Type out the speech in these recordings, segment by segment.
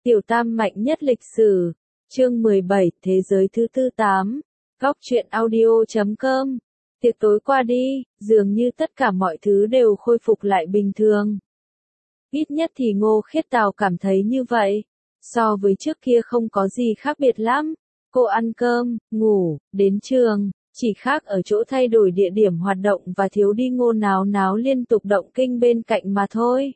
Tiểu Tam mạnh nhất lịch sử. Chương 17, Thế giới thứ tư 8. Góc truyện audio.com. Tiệc tối qua đi, dường như tất cả mọi thứ đều khôi phục lại bình thường. Ít nhất thì Ngô Khiết Tào cảm thấy như vậy. So với trước kia không có gì khác biệt lắm. Cô ăn cơm, ngủ, đến trường, chỉ khác ở chỗ thay đổi địa điểm hoạt động và thiếu đi Ngô Náo Náo liên tục động kinh bên cạnh mà thôi.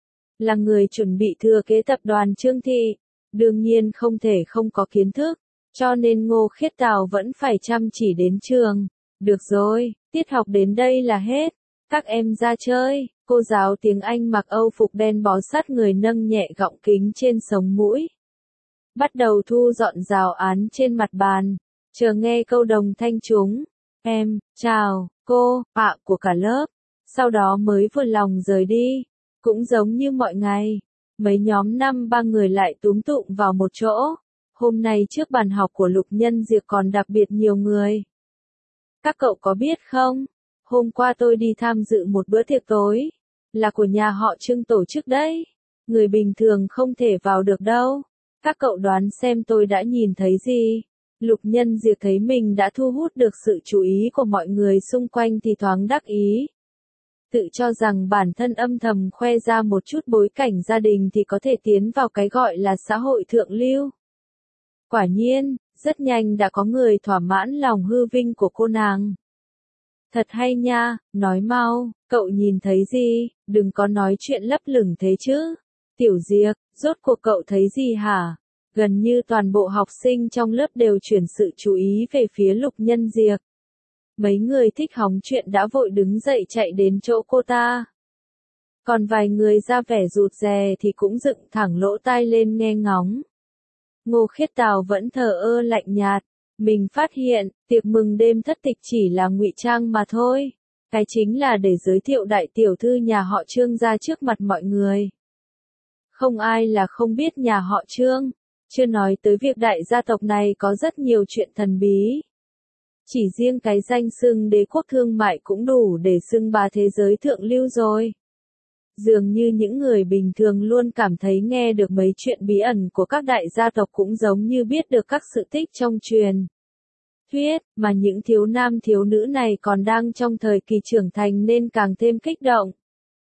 Là người chuẩn bị thừa kế tập đoàn Trương Thị, đương nhiên không thể không có kiến thức, cho nên Ngô Khiết Tào vẫn phải chăm chỉ đến trường. Được rồi, tiết học đến đây là hết, các em ra chơi. Cô giáo tiếng Anh mặc Âu phục đen bó sát người nâng nhẹ gọng kính trên sống mũi. Bắt đầu thu dọn giáo án trên mặt bàn, chờ nghe câu đồng thanh chúng. Em, chào, cô, ạ của cả lớp. Sau đó mới vừa lòng rời đi. Cũng giống như mọi ngày, mấy nhóm 5-3 người lại túm tụm vào một chỗ. Hôm nay trước bàn học của Lục Nhân Diệp còn đặc biệt nhiều người. Các cậu có biết không? Hôm qua tôi đi tham dự một bữa tiệc tối. Là của nhà họ Trương tổ chức đấy. Người bình thường không thể vào được đâu. Các cậu đoán xem tôi đã nhìn thấy gì? Lục Nhân Diệp thấy mình đã thu hút được sự chú ý của mọi người xung quanh thì thoáng đắc ý. Tự cho rằng bản thân âm thầm khoe ra một chút bối cảnh gia đình thì có thể tiến vào cái gọi là xã hội thượng lưu. Quả nhiên, rất nhanh đã có người thỏa mãn lòng hư vinh của cô nàng. Thật hay nha, nói mau, cậu nhìn thấy gì, đừng có nói chuyện lấp lửng thế chứ. Tiểu Diệp, rốt cuộc cậu thấy gì hả? Gần như toàn bộ học sinh trong lớp đều chuyển sự chú ý về phía Lục Nhân Diệp. Mấy người thích hóng chuyện đã vội đứng dậy chạy đến chỗ cô ta. Còn vài người ra vẻ rụt rè thì cũng dựng thẳng lỗ tai lên nghe ngóng. Ngô Khiết Tào vẫn thờ ơ lạnh nhạt. Mình phát hiện, tiệc mừng đêm thất tịch chỉ là ngụy trang mà thôi. Cái chính là để giới thiệu đại tiểu thư nhà họ Trương ra trước mặt mọi người. Không ai là không biết nhà họ Trương. Chưa nói tới việc đại gia tộc này có rất nhiều chuyện thần bí. Chỉ riêng cái danh xưng đế quốc thương mại cũng đủ để xưng bá thế giới thượng lưu rồi. Dường như những người bình thường luôn cảm thấy nghe được mấy chuyện bí ẩn của các đại gia tộc cũng giống như biết được các sự tích trong truyền thuyết, mà những thiếu nam thiếu nữ này còn đang trong thời kỳ trưởng thành nên càng thêm kích động.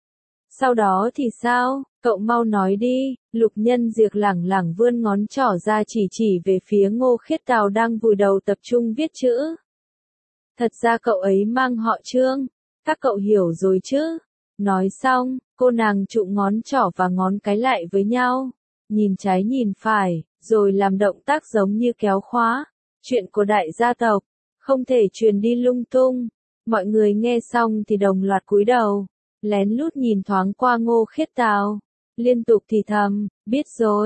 Sau đó thì sao, cậu mau nói đi. Lục Nhân Diệp lẳng lẳng vươn ngón trỏ ra chỉ về phía Ngô Khiết Tào đang vùi đầu tập trung viết chữ. Thật ra cậu ấy mang họ Trương, các cậu hiểu rồi chứ. Nói xong, cô nàng trụm ngón trỏ và ngón cái lại với nhau, nhìn trái nhìn phải, rồi làm động tác giống như kéo khóa. Chuyện của đại gia tộc, không thể truyền đi lung tung. Mọi người nghe xong thì đồng loạt cúi đầu, lén lút nhìn thoáng qua Ngô Khiết Tào, liên tục thì thầm, biết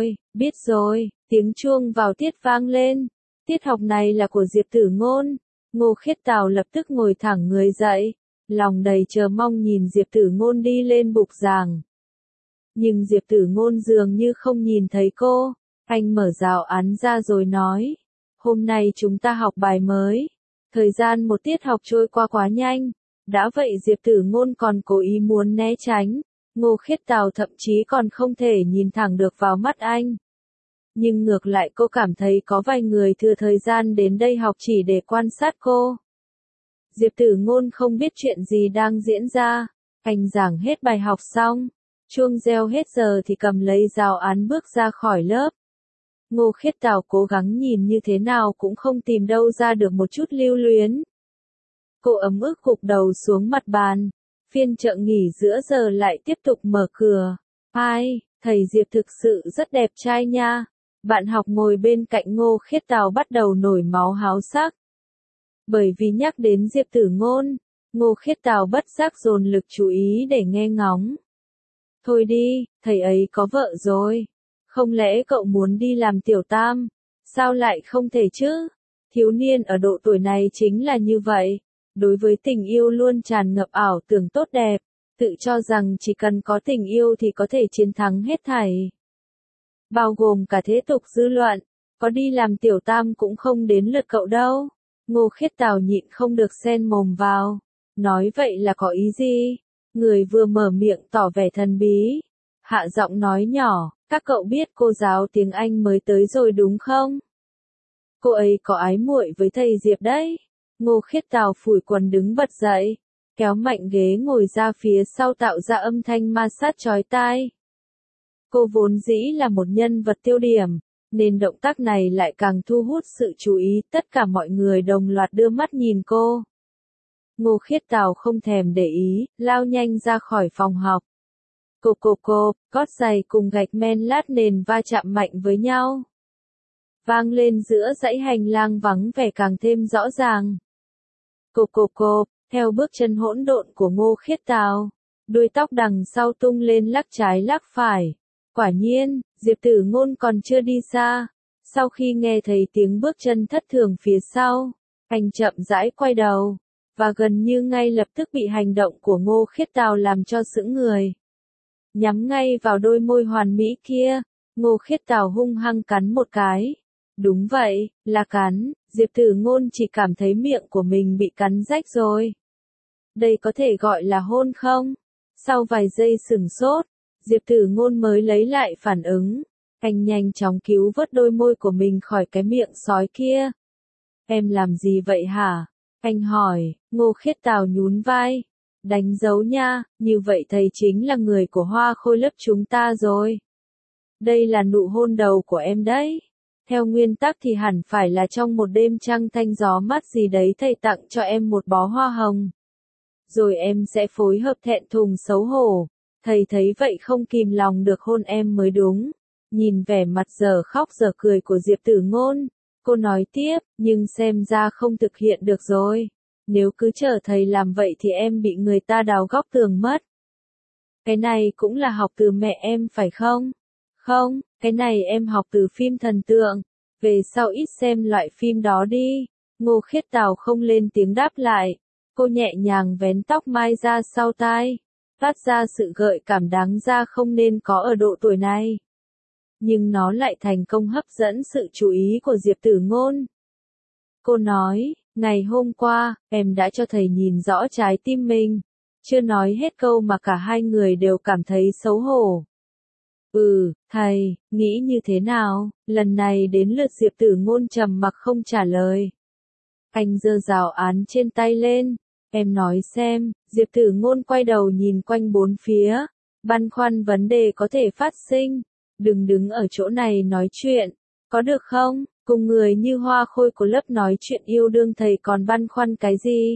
rồi, tiếng chuông vào tiết vang lên. Tiết học này là của Diệp Tử Ngôn. Ngô Khiết Tào lập tức ngồi thẳng người dậy, lòng đầy chờ mong nhìn Diệp Tử Ngôn đi lên bục giảng. Nhưng Diệp Tử Ngôn dường như không nhìn thấy cô, anh mở giáo án ra rồi nói, hôm nay chúng ta học bài mới. Thời gian một tiết học trôi qua quá nhanh, đã vậy Diệp Tử Ngôn còn cố ý muốn né tránh, Ngô Khiết Tào thậm chí còn không thể nhìn thẳng được vào mắt anh. Nhưng ngược lại cô cảm thấy có vài người thừa thời gian đến đây học chỉ để quan sát cô. Diệp Tử Ngôn không biết chuyện gì đang diễn ra, anh giảng hết bài học xong, chuông reo hết giờ thì cầm lấy giáo án bước ra khỏi lớp. Ngô Khiết Tào cố gắng nhìn như thế nào cũng không tìm đâu ra được một chút lưu luyến. Cô ấm ức gục đầu xuống mặt bàn, phiên chợ nghỉ giữa giờ lại tiếp tục mở cửa. Ai, thầy Diệp thực sự rất đẹp trai nha. Bạn học ngồi bên cạnh Ngô Khiết Tào bắt đầu nổi máu háo sắc. Bởi vì nhắc đến Diệp Tử Ngôn, Ngô Khiết Tào bất giác dồn lực chú ý để nghe ngóng. Thôi đi, thầy ấy có vợ rồi. Không lẽ cậu muốn đi làm tiểu tam? Sao lại không thể chứ? Thiếu niên ở độ tuổi này chính là như vậy. Đối với tình yêu luôn tràn ngập ảo tưởng tốt đẹp, tự cho rằng chỉ cần có tình yêu thì có thể chiến thắng hết thảy. Bao gồm cả thế tục dư luận, có đi làm tiểu tam cũng không đến lượt cậu đâu. Ngô Khiết Tào nhịn không được xen mồm vào. Nói vậy là có ý gì? Người vừa mở miệng tỏ vẻ thần bí. hạ giọng nói nhỏ, các cậu biết cô giáo tiếng Anh mới tới rồi đúng không? Cô ấy có ái muội với thầy Diệp đấy. Ngô Khiết Tào phủi quần đứng bật dậy, kéo mạnh ghế ngồi ra phía sau tạo ra âm thanh ma sát chói tai. Cô vốn dĩ là một nhân vật tiêu điểm, nên động tác này lại càng thu hút sự chú ý, tất cả mọi người đồng loạt đưa mắt nhìn cô. Ngô Khiết Tào không thèm để ý, lao nhanh ra khỏi phòng học. Cộp, gót giày cùng gạch men lát nền va chạm mạnh với nhau. Vang lên giữa dãy hành lang vắng vẻ càng thêm rõ ràng. Cộp, theo bước chân hỗn độn của Ngô Khiết Tào, đuôi tóc đằng sau tung lên lắc trái lắc phải. Quả nhiên, Diệp Tử Ngôn còn chưa đi xa. Sau khi nghe thấy tiếng bước chân thất thường phía sau, anh chậm rãi quay đầu, và gần như ngay lập tức bị hành động của Ngô Khiết Tào làm cho sững người. Nhắm ngay vào đôi môi hoàn mỹ kia, Ngô Khiết Tào hung hăng cắn một cái. Đúng vậy, là cắn, Diệp Tử Ngôn chỉ cảm thấy miệng của mình bị cắn rách rồi. Đây có thể gọi là hôn không? Sau vài giây sửng sốt, Diệp Tử Ngôn mới lấy lại phản ứng. Anh nhanh chóng cứu vớt đôi môi của mình khỏi cái miệng sói kia. Em làm gì vậy hả? Anh hỏi. Ngô Khiết Tào nhún vai. Đánh dấu nha, như vậy thầy chính là người của Hoa Khôi lớp chúng ta rồi. Đây là nụ hôn đầu của em đấy. Theo nguyên tắc thì hẳn phải là trong một đêm trăng thanh gió mát gì đấy thầy tặng cho em một bó hoa hồng. Rồi em sẽ phối hợp thẹn thùng xấu hổ. Thầy thấy vậy không kìm lòng được hôn em mới đúng. Nhìn vẻ mặt giờ khóc giờ cười của Diệp Tử Ngôn, cô nói tiếp, nhưng xem ra không thực hiện được rồi. Nếu cứ chờ thầy làm vậy thì em bị người ta đào góc tường mất. Cái này cũng là học từ mẹ em phải không? Không, cái này em học từ phim thần tượng. Về sau ít xem loại phim đó đi. Ngô Khiết Tào không lên tiếng đáp lại. Cô nhẹ nhàng vén tóc mai ra sau tai, phát ra sự gợi cảm đáng ra không nên có ở độ tuổi này. Nhưng nó lại thành công hấp dẫn sự chú ý của Diệp Tử Ngôn. Cô nói, ngày hôm qua, em đã cho thầy nhìn rõ trái tim mình. Chưa nói hết câu mà cả hai người đều cảm thấy xấu hổ. Thầy, nghĩ như thế nào? Lần này đến lượt Diệp Tử Ngôn trầm mặc không trả lời. Anh giơ giáo án trên tay lên. Em nói xem, Diệp Tử Ngôn quay đầu nhìn quanh bốn phía, băn khoăn vấn đề có thể phát sinh. Đừng đứng ở chỗ này nói chuyện, có được không? Cùng người như Hoa Khôi của lớp nói chuyện yêu đương thầy còn băn khoăn cái gì?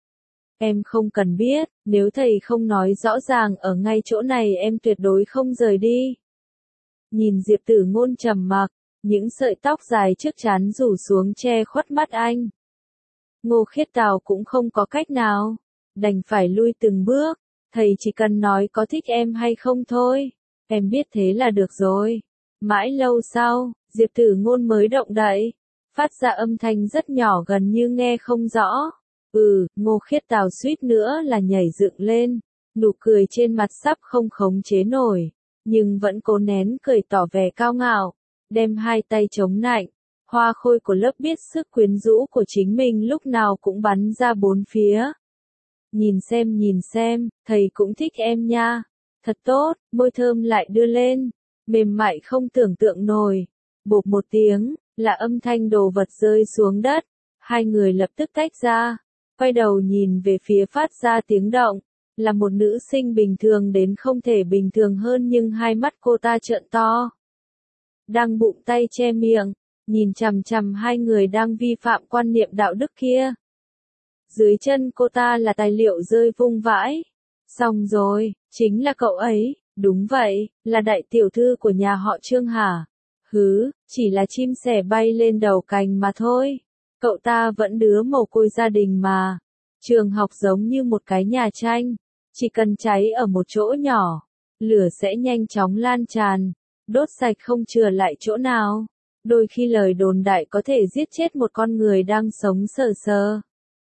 Em không cần biết, nếu thầy không nói rõ ràng ở ngay chỗ này em tuyệt đối không rời đi. Nhìn Diệp Tử Ngôn trầm mặc, những sợi tóc dài trước trán rủ xuống che khuất mắt anh. Ngô Khiết Tào cũng không có cách nào, đành phải lui từng bước, thầy chỉ cần nói có thích em hay không thôi, em biết thế là được rồi. Mãi lâu sau, Diệp Tử Ngôn mới động đậy, phát ra âm thanh rất nhỏ gần như nghe không rõ. Ngô Khiết Tào suýt nữa là nhảy dựng lên, nụ cười trên mặt sắp không khống chế nổi, nhưng vẫn cố nén cười tỏ vẻ cao ngạo, đem hai tay chống nạnh. Hoa Khôi của lớp biết sức quyến rũ của chính mình lúc nào cũng bắn ra bốn phía. Nhìn xem, thầy cũng thích em nha. Thật tốt, môi thơm lại đưa lên, mềm mại không tưởng tượng nổi. Bộp một tiếng, là âm thanh đồ vật rơi xuống đất. Hai người lập tức tách ra, quay đầu nhìn về phía phát ra tiếng động. Là một nữ sinh bình thường đến không thể bình thường hơn nhưng hai mắt cô ta trợn to. Đang bụng tay che miệng, nhìn chằm chằm hai người đang vi phạm quan niệm đạo đức kia. Dưới chân cô ta là tài liệu rơi vung vãi. Xong rồi, chính là cậu ấy, đúng vậy, là đại tiểu thư của nhà họ Trương hả? Chỉ là chim sẻ bay lên đầu cành mà thôi. Cậu ta vẫn đứa mồ côi gia đình mà. Trường học giống như một cái nhà tranh, chỉ cần cháy ở một chỗ nhỏ, lửa sẽ nhanh chóng lan tràn, đốt sạch không chừa lại chỗ nào. Đôi khi lời đồn đại có thể giết chết một con người đang sống sờ sờ.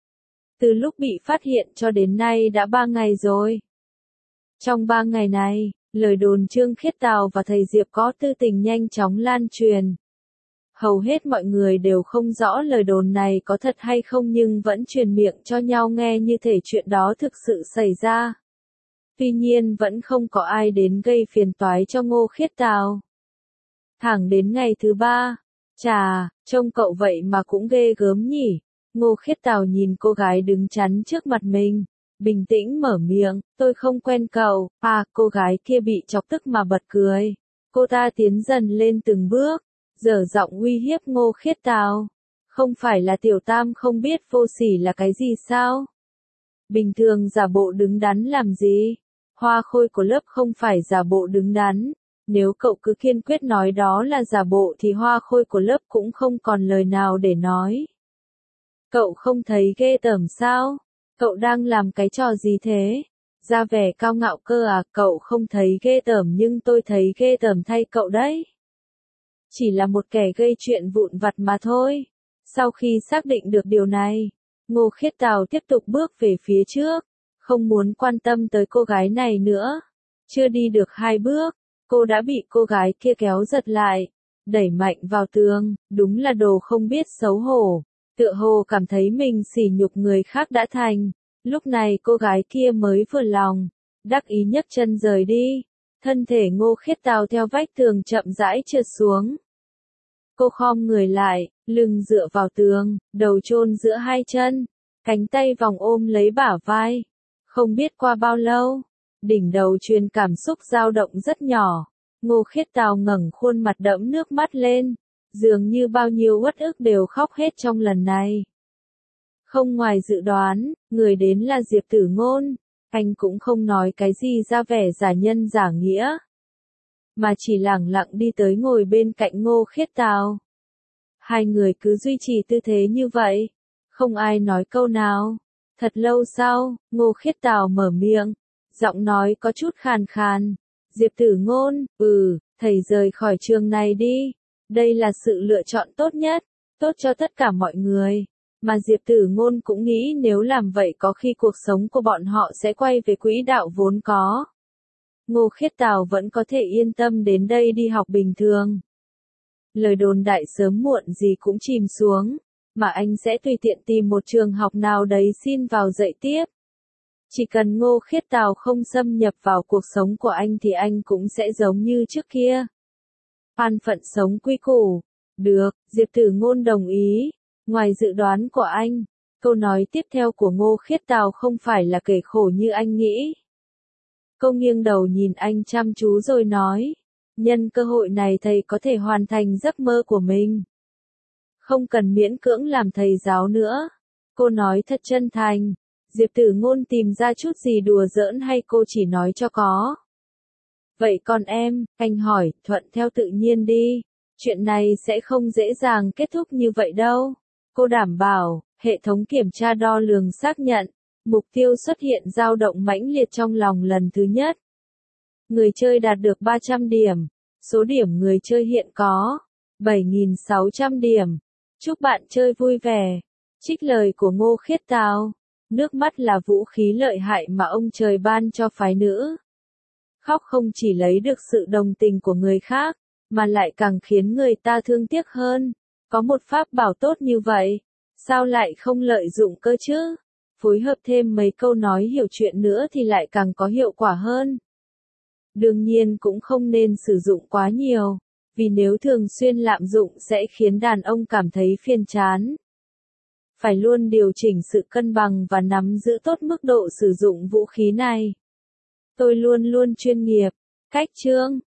Từ lúc bị phát hiện cho đến nay đã 3 ngày rồi. Trong 3 ngày này, lời đồn Trương Khiết Tào và thầy Diệp có tư tình nhanh chóng lan truyền. Hầu hết mọi người đều không rõ lời đồn này có thật hay không nhưng vẫn truyền miệng cho nhau nghe như thể chuyện đó thực sự xảy ra. Tuy nhiên vẫn không có ai đến gây phiền toái cho Ngô Khiết Tào. Thẳng đến ngày thứ 3, chà, trông cậu vậy mà cũng ghê gớm nhỉ. Ngô Khiết Tào nhìn cô gái đứng chắn trước mặt mình, bình tĩnh mở miệng, tôi không quen cậu. À, cô gái kia bị chọc tức mà bật cười. Cô ta tiến dần lên từng bước, dở giọng uy hiếp Ngô Khiết Tào. Không phải là tiểu tam không biết vô sỉ là cái gì sao? Bình thường giả bộ đứng đắn làm gì? Hoa khôi của lớp không phải giả bộ đứng đắn. Nếu cậu cứ kiên quyết nói đó là giả bộ thì hoa khôi của lớp cũng không còn lời nào để nói. Cậu không thấy ghê tởm sao? Cậu đang làm cái trò gì thế? Ra vẻ cao ngạo cơ à? Cậu không thấy ghê tởm nhưng tôi thấy ghê tởm thay cậu đấy. Chỉ là một kẻ gây chuyện vụn vặt mà thôi. Sau khi xác định được điều này, Ngô Khiết Tào tiếp tục bước về phía trước, không muốn quan tâm tới cô gái này nữa. Chưa đi được 2 bước, cô đã bị cô gái kia kéo giật lại, đẩy mạnh vào tường, đúng là đồ không biết xấu hổ, tựa hồ cảm thấy mình sỉ nhục người khác đã thành. Lúc này cô gái kia mới vừa lòng, đắc ý nhấc chân rời đi, thân thể Ngô Khiết Tào theo vách tường chậm rãi trượt xuống. Cô khom người lại, lưng dựa vào tường, đầu chôn giữa hai chân, cánh tay vòng ôm lấy bả vai. Không biết qua bao lâu, đỉnh đầu truyền cảm xúc dao động rất nhỏ. Ngô Khiết Tào ngẩng khuôn mặt đẫm nước mắt lên, dường như bao nhiêu uất ức đều khóc hết trong lần này. Không ngoài dự đoán, người đến là Diệp Tử Ngôn, anh cũng không nói cái gì ra vẻ giả nhân giả nghĩa, mà chỉ lẳng lặng đi tới ngồi bên cạnh Ngô Khiết Tào. Hai người cứ duy trì tư thế như vậy, không ai nói câu nào. Thật lâu sau, Ngô Khiết Tào mở miệng, giọng nói có chút khàn khàn. Diệp Tử Ngôn, thầy rời khỏi trường này đi. Đây là sự lựa chọn tốt nhất, tốt cho tất cả mọi người. Mà Diệp Tử Ngôn cũng nghĩ nếu làm vậy có khi cuộc sống của bọn họ sẽ quay về quỹ đạo vốn có. Ngô Khiết Tào vẫn có thể yên tâm đến đây đi học bình thường. Lời đồn đại sớm muộn gì cũng chìm xuống, mà anh sẽ tùy tiện tìm một trường học nào đấy xin vào dạy tiếp. Chỉ cần Ngô Khiết Tào không xâm nhập vào cuộc sống của anh thì anh cũng sẽ giống như trước kia. An phận sống quy củ. Được, Diệp Tử Ngôn đồng ý. Ngoài dự đoán của anh, câu nói tiếp theo của Ngô Khiết Tào không phải là kể khổ như anh nghĩ. Cô nghiêng đầu nhìn anh chăm chú rồi nói, nhân cơ hội này thầy có thể hoàn thành giấc mơ của mình. Không cần miễn cưỡng làm thầy giáo nữa. Cô nói thật chân thành. Diệp Tử Ngôn tìm ra chút gì đùa giỡn hay cô chỉ nói cho có? Vậy còn em, anh hỏi, thuận theo tự nhiên đi. Chuyện này sẽ không dễ dàng kết thúc như vậy đâu. Cô đảm bảo, hệ thống kiểm tra đo lường xác nhận, mục tiêu xuất hiện dao động mãnh liệt trong lòng lần thứ nhất. Người chơi đạt được 300 điểm. Số điểm người chơi hiện có 7.600 điểm. Chúc bạn chơi vui vẻ. Trích lời của Ngô Khiết Tào. Nước mắt là vũ khí lợi hại mà ông trời ban cho phái nữ. Khóc không chỉ lấy được sự đồng tình của người khác, mà lại càng khiến người ta thương tiếc hơn. Có một pháp bảo tốt như vậy, sao lại không lợi dụng cơ chứ? Phối hợp thêm mấy câu nói hiểu chuyện nữa thì lại càng có hiệu quả hơn. Đương nhiên cũng không nên sử dụng quá nhiều, vì nếu thường xuyên lạm dụng sẽ khiến đàn ông cảm thấy phiền chán. Phải luôn điều chỉnh sự cân bằng và nắm giữ tốt mức độ sử dụng vũ khí này. Tôi luôn luôn chuyên nghiệp. Cách chương